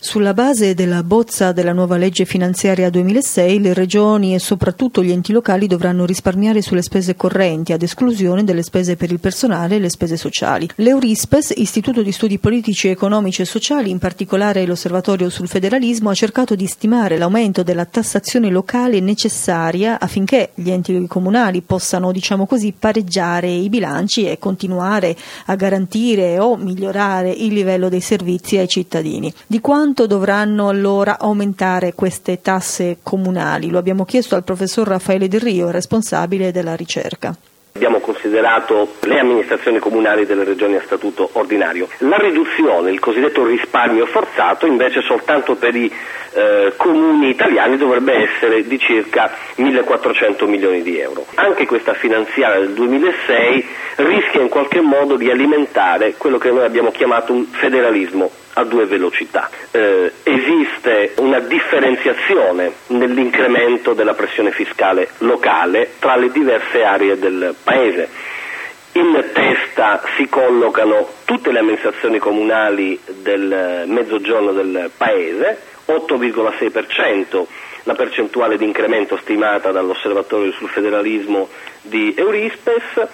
Sulla base della bozza della nuova legge finanziaria 2006, le regioni e soprattutto gli enti locali dovranno risparmiare sulle spese correnti, ad esclusione delle spese per il personale e le spese sociali. L'Eurispes, Istituto di Studi Politici, Economici e Sociali, in particolare l'Osservatorio sul federalismo, ha cercato di stimare l'aumento della tassazione locale necessaria affinché gli enti comunali possano, pareggiare i bilanci e continuare a garantire o migliorare il livello dei servizi ai cittadini. Di quanto dovranno allora aumentare queste tasse comunali? Lo abbiamo chiesto al professor Raffaele Del Rio, responsabile della ricerca. Abbiamo considerato le amministrazioni comunali delle regioni a statuto ordinario. La riduzione, il cosiddetto risparmio forzato, invece soltanto per i comuni italiani dovrebbe essere di circa 1.400 milioni di euro. Anche questa finanziaria del 2006 rischia in qualche modo di alimentare quello che noi abbiamo chiamato un federalismo a due velocità. Esiste una differenziazione nell'incremento della pressione fiscale locale tra le diverse aree del Paese. In testa si collocano tutte le amministrazioni comunali del mezzogiorno del Paese, 8,6%, la percentuale di incremento stimata dall'Osservatorio sul federalismo di Eurispes,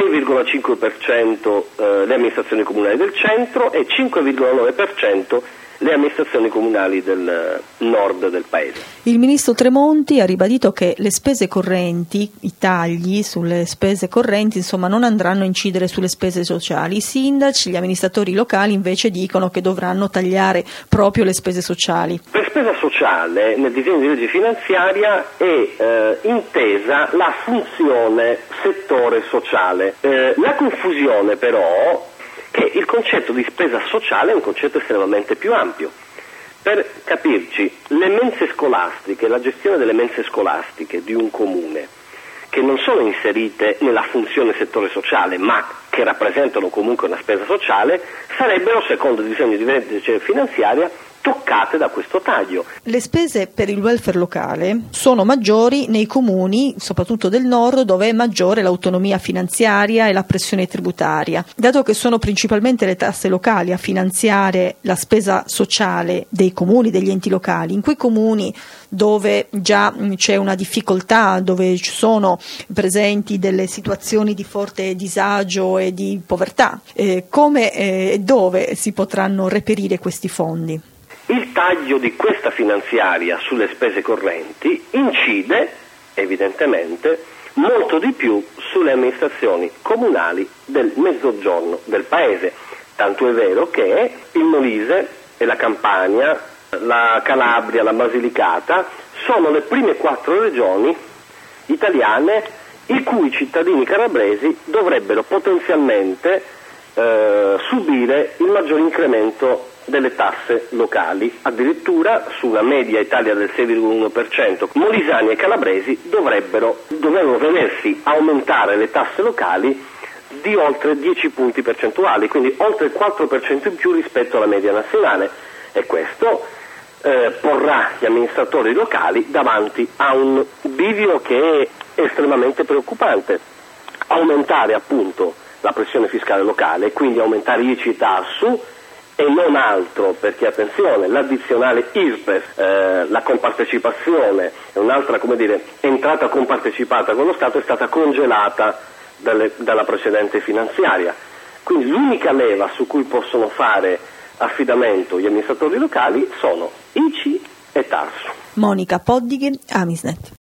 6,5% le amministrazioni comunali del centro e 5,9% le amministrazioni comunali del nord del Paese. Il ministro Tremonti ha ribadito che le spese correnti, i tagli sulle spese correnti, non andranno a incidere sulle spese sociali. I sindaci, gli amministratori locali invece dicono che dovranno tagliare proprio le spese sociali. Per spesa sociale nel disegno di legge finanziaria è intesa la funzione settore sociale. La confusione però che il concetto di spesa sociale è un concetto estremamente più ampio. Per capirci, le mense scolastiche, la gestione delle mense scolastiche di un comune, che non sono inserite nella funzione settore sociale, ma che rappresentano comunque una spesa sociale, sarebbero, secondo il disegno di legge finanziaria, toccate da questo taglio. Le spese per il welfare locale sono maggiori nei comuni, soprattutto del nord, dove è maggiore l'autonomia finanziaria e la pressione tributaria. Dato che sono principalmente le tasse locali a finanziare la spesa sociale dei comuni, degli enti locali, in quei comuni dove già c'è una difficoltà, dove ci sono presenti delle situazioni di forte disagio e di povertà, come e dove si potranno reperire questi fondi? Il taglio di questa finanziaria sulle spese correnti incide evidentemente molto di più sulle amministrazioni comunali del mezzogiorno del Paese, tanto è vero che il Molise e la Campania, la Calabria, la Basilicata sono le prime 4 regioni italiane i cui cittadini calabresi dovrebbero potenzialmente subire il maggior incremento delle tasse locali. Addirittura su una media Italia del 6,1%, molisani e calabresi dovrebbero vedersi aumentare le tasse locali di oltre 10 punti percentuali, quindi oltre il 4% in più rispetto alla media nazionale, e questo porrà gli amministratori locali davanti a un bivio che è estremamente preoccupante: aumentare appunto la pressione fiscale locale, quindi aumentare ICI e TARSU e non altro, perché attenzione, l'addizionale IRPEF, la compartecipazione è un'altra, entrata compartecipata con lo Stato, è stata congelata dalla precedente finanziaria. Quindi l'unica leva su cui possono fare affidamento gli amministratori locali sono ICI e TARSU. Monica Poddighe, Amisnet.